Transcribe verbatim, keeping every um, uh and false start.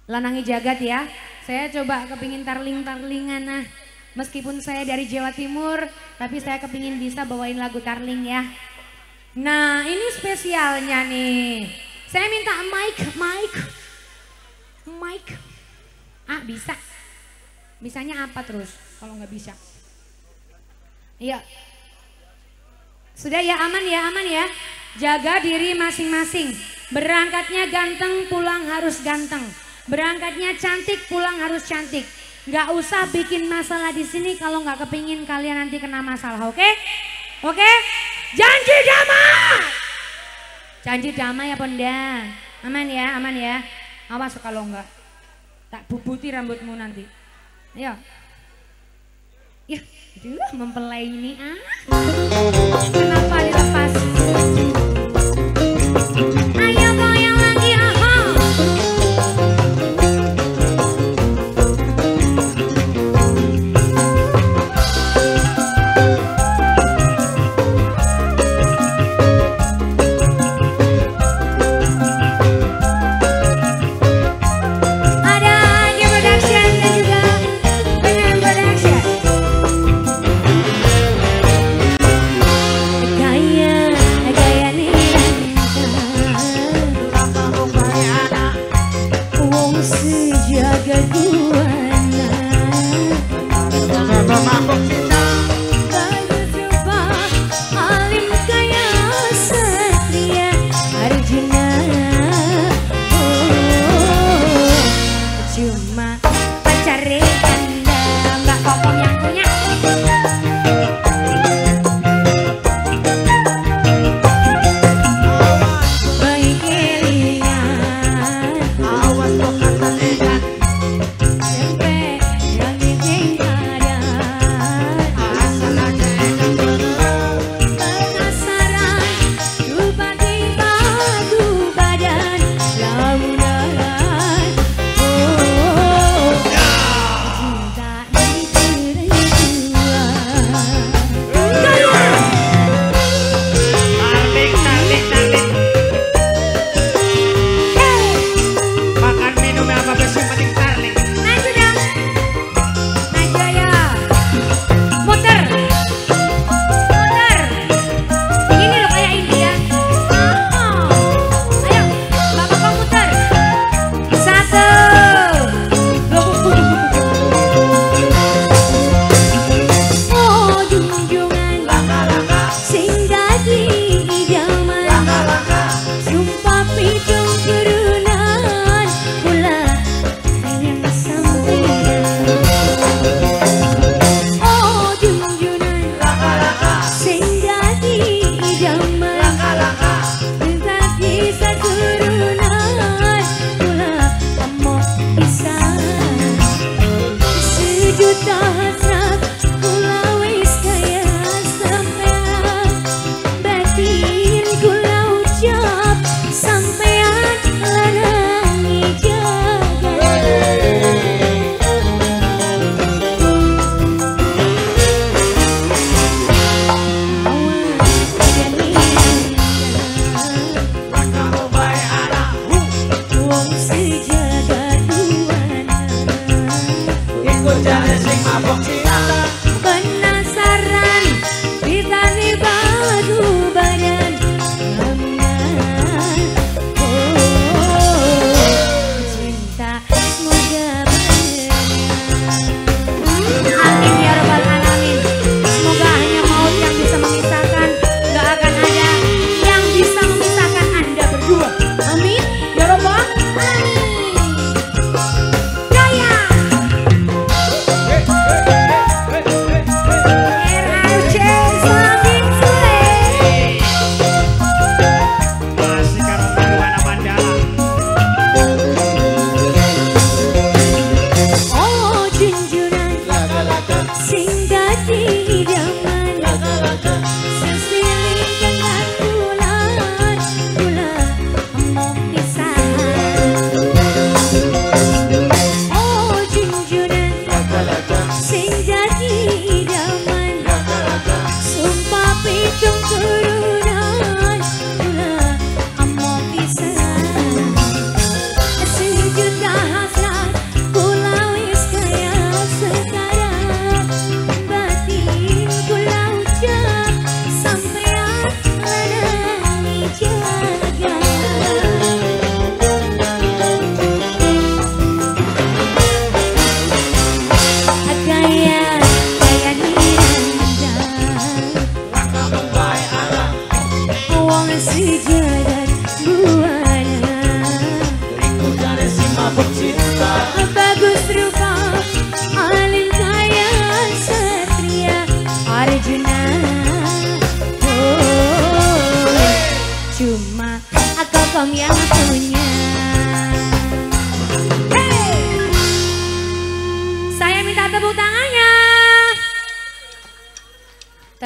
Lanangi jagat ya. Saya coba kepingin tarling-tarlingan nah. Meskipun saya dari Jawa Timur, tapi saya kepingin bisa bawain lagu tarling ya. Nah ini spesialnya nih. Saya minta mic, mic, mic. Ah bisa. Bisanya apa terus kalau nggak bisa? Iya. Sudah ya, aman ya, aman ya. Jaga diri masing-masing. Berangkatnya ganteng, pulang harus ganteng. Berangkatnya cantik, pulang harus cantik. Nggak usah bikin masalah di sini kalau nggak kepingin kalian nanti kena masalah, oke? Oke? Janji damai. Janji damai ya Ponda. Aman ya, aman ya. Awas kalau enggak tak bubuti rambutmu nanti. Ayo. Ya, aduh mempelai ini ah. Kenapa dilepas? Ayo goyang lagi aha. Hey! di jagat buana. Diriku dari si mabuk cinta, Bagus rupa, alim kaya satria Arjuna. Oh, cuma aku kaum yang punya